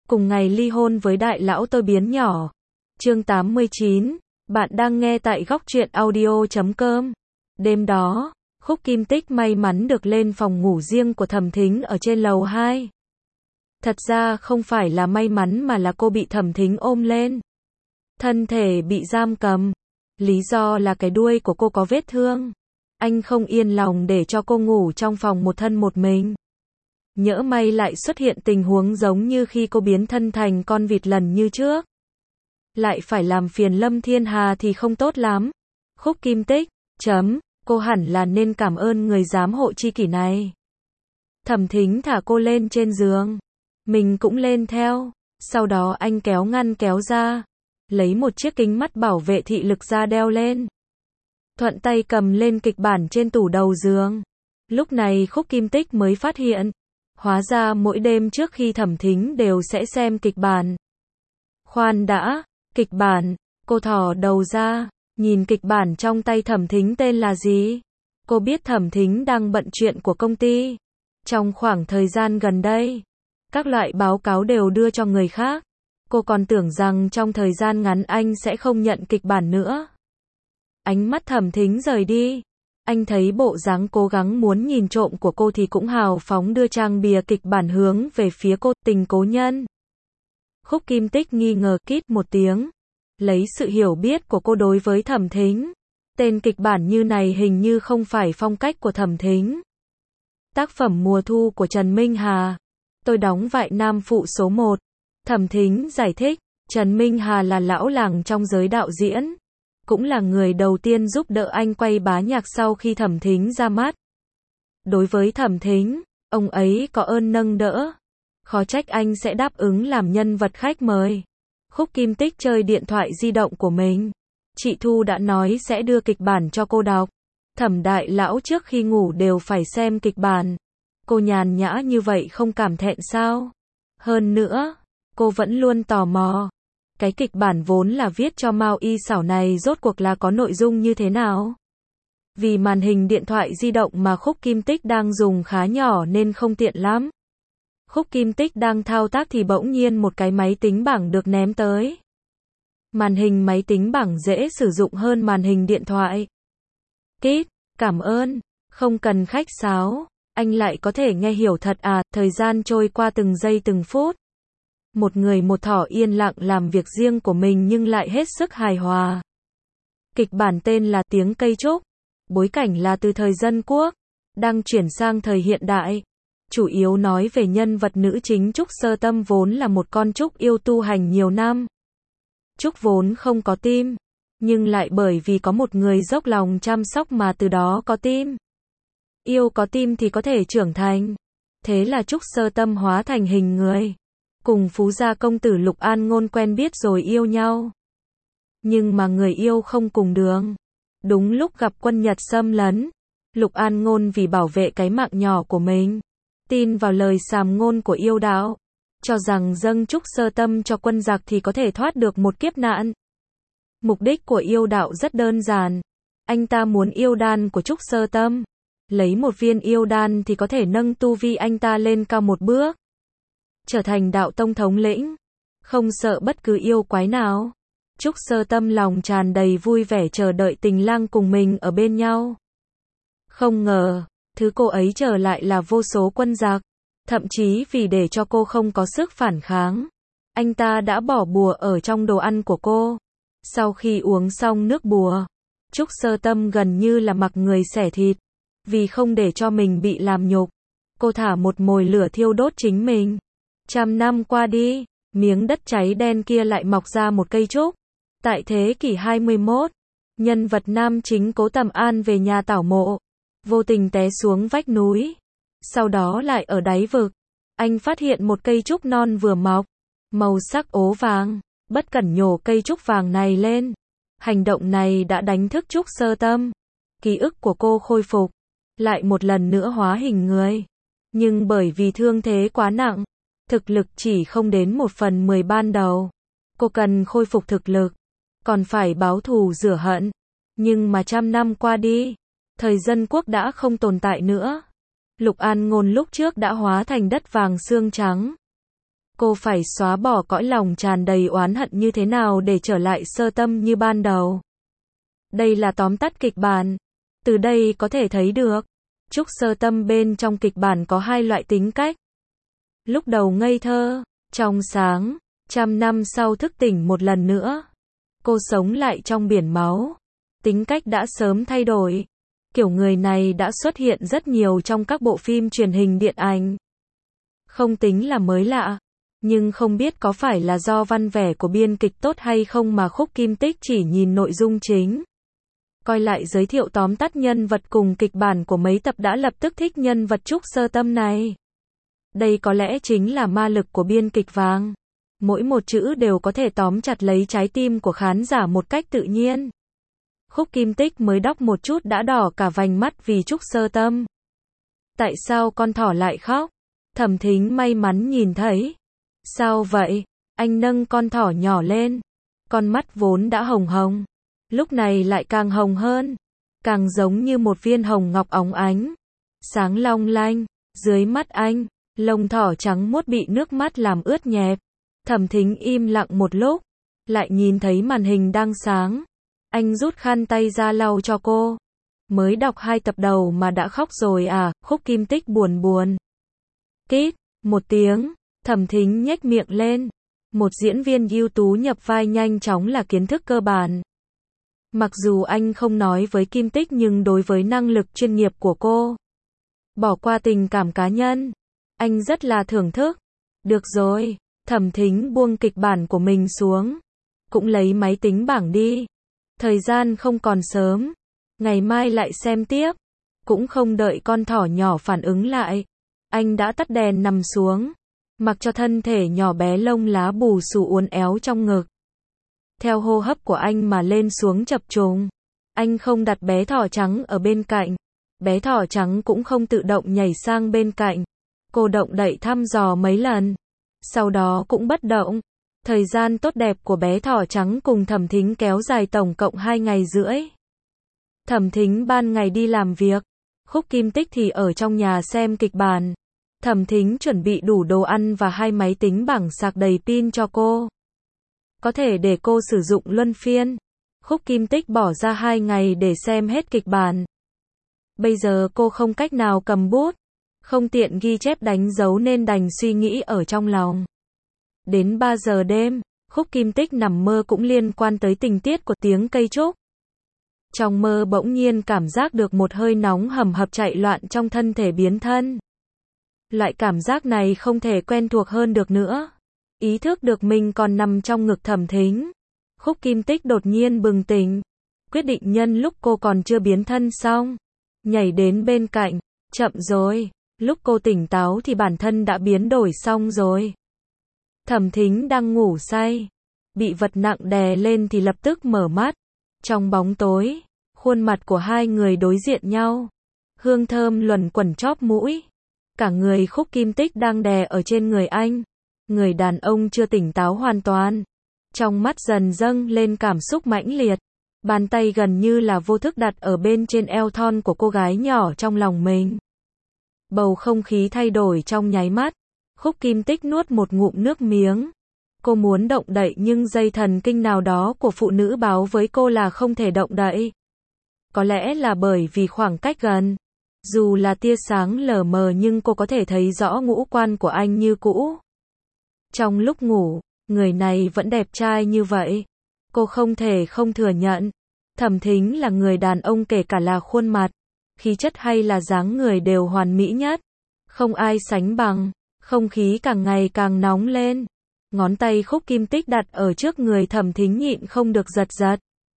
cùng ngày ly hôn với đại lão tôi biến nhỏ. Chương 89, bạn đang nghe tại góc truyện audio.com. Đêm đó, Khúc Kim Tích may mắn được lên phòng ngủ riêng của Thẩm Thính ở trên lầu 2. Thật ra không phải là may mắn mà là cô bị Thẩm Thính ôm lên. Thân thể bị giam cầm. Lý do là cái đuôi của cô có vết thương. Anh không yên lòng để cho cô ngủ trong phòng một thân một mình. Nhỡ may lại xuất hiện tình huống giống như khi cô biến thân thành con vịt lần như trước. Lại phải làm phiền Lâm Thiên Hà thì không tốt lắm. Khúc Kim Tích, cô hẳn là nên cảm ơn người giám hộ tri kỷ này. Thẩm Thính thả cô lên trên giường. Mình cũng lên theo. Sau đó anh kéo ngăn kéo ra. Lấy một chiếc kính mắt bảo vệ thị lực ra đeo lên. Thuận tay cầm lên kịch bản trên tủ đầu giường. Lúc này Khúc Kim Tích mới phát hiện. Hóa ra mỗi đêm trước khi Thẩm Thính đều sẽ xem kịch bản. Khoan đã, kịch bản, cô thò đầu ra, nhìn kịch bản trong tay Thẩm Thính tên là gì? Cô biết Thẩm Thính đang bận chuyện của công ty. Trong khoảng thời gian gần đây, các loại báo cáo đều đưa cho người khác. Cô còn tưởng rằng trong thời gian ngắn anh sẽ không nhận kịch bản nữa. Ánh mắt Thẩm Thính rời đi. Anh thấy bộ dáng cố gắng muốn nhìn trộm của cô thì cũng hào phóng đưa trang bìa kịch bản hướng về phía cô, Tình Cố Nhân. Khúc Kim Tích nghi ngờ kít một tiếng. Lấy sự hiểu biết của cô đối với Thẩm Thính. Tên kịch bản như này hình như không phải phong cách của Thẩm Thính. Tác phẩm Mùa Thu của Trần Minh Hà. Tôi đóng vai nam phụ số 1. Thẩm Thính giải thích, Trần Minh Hà là lão làng trong giới đạo diễn. Cũng là người đầu tiên giúp đỡ anh quay Bá Nhạc sau khi Thẩm Thính ra mắt. Đối với Thẩm Thính, ông ấy có ơn nâng đỡ. Khó trách anh sẽ đáp ứng làm nhân vật khách mời. Khúc Kim Tích chơi điện thoại di động của mình. Chị Thu đã nói sẽ đưa kịch bản cho cô đọc. Thẩm đại lão trước khi ngủ đều phải xem kịch bản. Cô nhàn nhã như vậy không cảm thẹn sao? Hơn nữa, cô vẫn luôn tò mò. Cái kịch bản vốn là viết cho Mao Y Xảo này rốt cuộc là có nội dung như thế nào? Vì màn hình điện thoại di động mà Khúc Kim Tích đang dùng khá nhỏ nên không tiện lắm. Khúc Kim Tích đang thao tác thì bỗng nhiên một cái máy tính bảng được ném tới. Màn hình máy tính bảng dễ sử dụng hơn màn hình điện thoại. Kít, cảm ơn, không cần khách sáo, anh lại có thể nghe hiểu thật à, thời gian trôi qua từng giây từng phút. Một người một thỏ yên lặng làm việc riêng của mình nhưng lại hết sức hài hòa. Kịch bản tên là Tiếng Cây Trúc. Bối cảnh là từ thời Dân Quốc, đang chuyển sang thời hiện đại. Chủ yếu nói về nhân vật nữ chính Trúc Sơ Tâm vốn là một con trúc yêu tu hành nhiều năm. Trúc vốn không có tim, nhưng lại bởi vì có một người dốc lòng chăm sóc mà từ đó có tim. Yêu có tim thì có thể trưởng thành. Thế là Trúc Sơ Tâm hóa thành hình người. Cùng phú gia công tử Lục An Ngôn quen biết rồi yêu nhau. Nhưng mà người yêu không cùng đường. Đúng lúc gặp quân Nhật xâm lấn, Lục An Ngôn vì bảo vệ cái mạng nhỏ của mình, tin vào lời sàm ngôn của yêu đạo, cho rằng dâng Trúc Sơ Tâm cho quân giặc thì có thể thoát được một kiếp nạn. Mục đích của yêu đạo rất đơn giản. Anh ta muốn yêu đan của Trúc Sơ Tâm. Lấy một viên yêu đan thì có thể nâng tu vi anh ta lên cao một bước. Trở thành đạo tông thống lĩnh. Không sợ bất cứ yêu quái nào. Trúc Sơ Tâm lòng tràn đầy vui vẻ chờ đợi tình lang cùng mình ở bên nhau. Không ngờ, thứ cô ấy chờ lại là vô số quân giặc. Thậm chí vì để cho cô không có sức phản kháng, anh ta đã bỏ bùa ở trong đồ ăn của cô. Sau khi uống xong nước bùa, Trúc Sơ Tâm gần như là mặc người xẻ thịt. Vì không để cho mình bị làm nhục, cô thả một mồi lửa thiêu đốt chính mình. 100 năm qua đi, miếng đất cháy đen kia lại mọc ra một cây trúc. Tại thế kỷ 21, nhân vật nam chính Cố Tầm An về nhà tảo mộ, vô tình té xuống vách núi. Sau đó lại ở đáy vực, anh phát hiện một cây trúc non vừa mọc, màu sắc ố vàng, bất cẩn nhổ cây trúc vàng này lên. Hành động này đã đánh thức Trúc Sơ Tâm. Ký ức của cô khôi phục, lại một lần nữa hóa hình người. Nhưng bởi vì thương thế quá nặng, thực lực chỉ không đến 1/10 ban đầu. Cô cần khôi phục thực lực, còn phải báo thù rửa hận. Nhưng mà 100 năm qua đi, thời Dân Quốc đã không tồn tại nữa. Lục An Ngôn lúc trước đã hóa thành đất vàng xương trắng. Cô phải xóa bỏ cõi lòng tràn đầy oán hận như thế nào để trở lại sơ tâm như ban đầu. Đây là tóm tắt kịch bản. Từ đây có thể thấy được, Trúc Sơ Tâm bên trong kịch bản có hai loại tính cách. Lúc đầu ngây thơ, trong sáng, 100 năm sau thức tỉnh một lần nữa. Cô sống lại trong biển máu. Tính cách đã sớm thay đổi. Kiểu người này đã xuất hiện rất nhiều trong các bộ phim truyền hình điện ảnh. Không tính là mới lạ. Nhưng không biết có phải là do văn vẻ của biên kịch tốt hay không mà Khúc Kim Tích chỉ nhìn nội dung chính. Coi lại giới thiệu tóm tắt nhân vật cùng kịch bản của mấy tập đã lập tức thích nhân vật Trúc Sơ Tâm này. Đây có lẽ chính là ma lực của biên kịch vàng. Mỗi một chữ đều có thể tóm chặt lấy trái tim của khán giả một cách tự nhiên. Khúc Kim Tích mới đọc một chút đã đỏ cả vành mắt vì Trúc Sơ Tâm. Tại sao con thỏ lại khóc? Thẩm Thính may mắn nhìn thấy. Sao vậy? Anh nâng con thỏ nhỏ lên. Con mắt vốn đã hồng hồng. Lúc này lại càng hồng hơn. Càng giống như một viên hồng ngọc óng ánh. Sáng long lanh. Dưới mắt anh, lông thỏ trắng muốt bị nước mắt làm ướt nhẹp. Thẩm Thính im lặng một lúc. Lại nhìn thấy màn hình đang sáng. Anh rút khăn tay ra lau cho cô. Mới đọc 2 tập đầu mà đã khóc rồi à? Khúc Kim Tích buồn buồn. Kít, một tiếng. Thẩm Thính nhếch miệng lên. Một diễn viên ưu tú nhập vai nhanh chóng là kiến thức cơ bản. Mặc dù anh không nói với Kim Tích nhưng đối với năng lực chuyên nghiệp của cô, bỏ qua tình cảm cá nhân, anh rất là thưởng thức. Được rồi, Thẩm Thính buông kịch bản của mình xuống. Cũng lấy máy tính bảng đi. Thời gian không còn sớm. Ngày mai lại xem tiếp. Cũng không đợi con thỏ nhỏ phản ứng lại. Anh đã tắt đèn nằm xuống. Mặc cho thân thể nhỏ bé lông lá bù xù uốn éo trong ngực. Theo hô hấp của anh mà lên xuống chập trùng. Anh không đặt bé thỏ trắng ở bên cạnh. Bé thỏ trắng cũng không tự động nhảy sang bên cạnh. Cô động đậy thăm dò mấy lần. Sau đó cũng bất động. Thời gian tốt đẹp của bé thỏ trắng cùng Thẩm Thính kéo dài tổng cộng 2 ngày rưỡi. Thẩm Thính ban ngày đi làm việc. Khúc Kim Tích thì ở trong nhà xem kịch bản. Thẩm Thính chuẩn bị đủ đồ ăn và 2 máy tính bảng sạc đầy pin cho cô. Có thể để cô sử dụng luân phiên. Khúc Kim Tích bỏ ra 2 ngày để xem hết kịch bản. Bây giờ cô không cách nào cầm bút, không tiện ghi chép đánh dấu nên đành suy nghĩ ở trong lòng. Đến 3 giờ đêm, Khúc Kim Tích nằm mơ cũng liên quan tới tình tiết của Tiếng Cây Trúc. Trong mơ bỗng nhiên cảm giác được một hơi nóng hầm hập chạy loạn trong thân thể biến thân. Loại cảm giác này không thể quen thuộc hơn được nữa. Ý thức được mình còn nằm trong ngực Thẩm Thính. Khúc Kim Tích đột nhiên bừng tỉnh. Quyết định nhân lúc cô còn chưa biến thân xong. Nhảy đến bên cạnh. Chậm rồi. Lúc cô tỉnh táo thì bản thân đã biến đổi xong rồi. Thẩm Thính đang ngủ say. Bị vật nặng đè lên thì lập tức mở mắt. Trong bóng tối, khuôn mặt của hai người đối diện nhau. Hương thơm luẩn quẩn chóp mũi. Cả người Khúc Kim Tích đang đè ở trên người anh. Người đàn ông chưa tỉnh táo hoàn toàn. Trong mắt dần dâng lên cảm xúc mãnh liệt. Bàn tay gần như là vô thức đặt ở bên trên eo thon của cô gái nhỏ trong lòng mình. Bầu không khí thay đổi trong nháy mắt. Khúc Kim Tích nuốt một ngụm nước miếng. Cô muốn động đậy nhưng dây thần kinh nào đó của phụ nữ báo với cô là không thể động đậy. Có lẽ là bởi vì khoảng cách gần. Dù là tia sáng lờ mờ nhưng cô có thể thấy rõ ngũ quan của anh như cũ. Trong lúc ngủ, người này vẫn đẹp trai như vậy. Cô không thể không thừa nhận. Thẩm Thính là người đàn ông kể cả là khuôn mặt, khí chất hay là dáng người đều hoàn mỹ nhất. Không ai sánh bằng. Không khí càng ngày càng nóng lên. Ngón tay Khúc Kim Tích đặt ở trước người Thẩm Thính nhịn không được giật giật.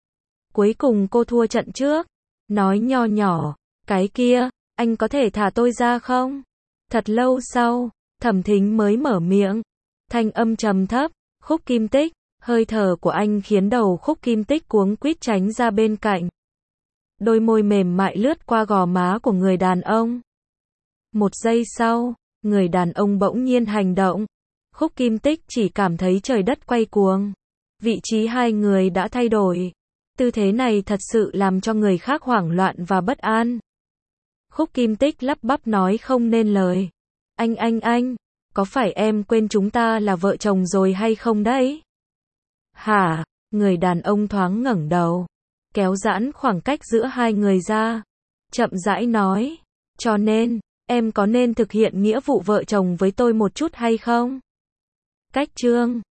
Cuối cùng cô thua trận trước. Nói nho nhỏ, cái kia, anh có thể thả tôi ra không? Thật lâu sau, Thẩm Thính mới mở miệng. Thanh âm trầm thấp, Khúc Kim Tích, hơi thở của anh khiến đầu Khúc Kim Tích cuống quýt tránh ra bên cạnh. Đôi môi mềm mại lướt qua gò má của người đàn ông. Một giây sau, người đàn ông bỗng nhiên hành động. Khúc Kim Tích chỉ cảm thấy trời đất quay cuồng. Vị trí hai người đã thay đổi. Tư thế này thật sự làm cho người khác hoảng loạn và bất an. Khúc Kim Tích lắp bắp nói không nên lời. Anh. có phải em quên chúng ta là vợ chồng rồi hay không đấy? Hả? Người đàn ông thoáng ngẩng đầu, kéo giãn khoảng cách giữa hai người ra, chậm rãi nói, cho nên, em có nên thực hiện nghĩa vụ vợ chồng với tôi một chút hay không? Cách chương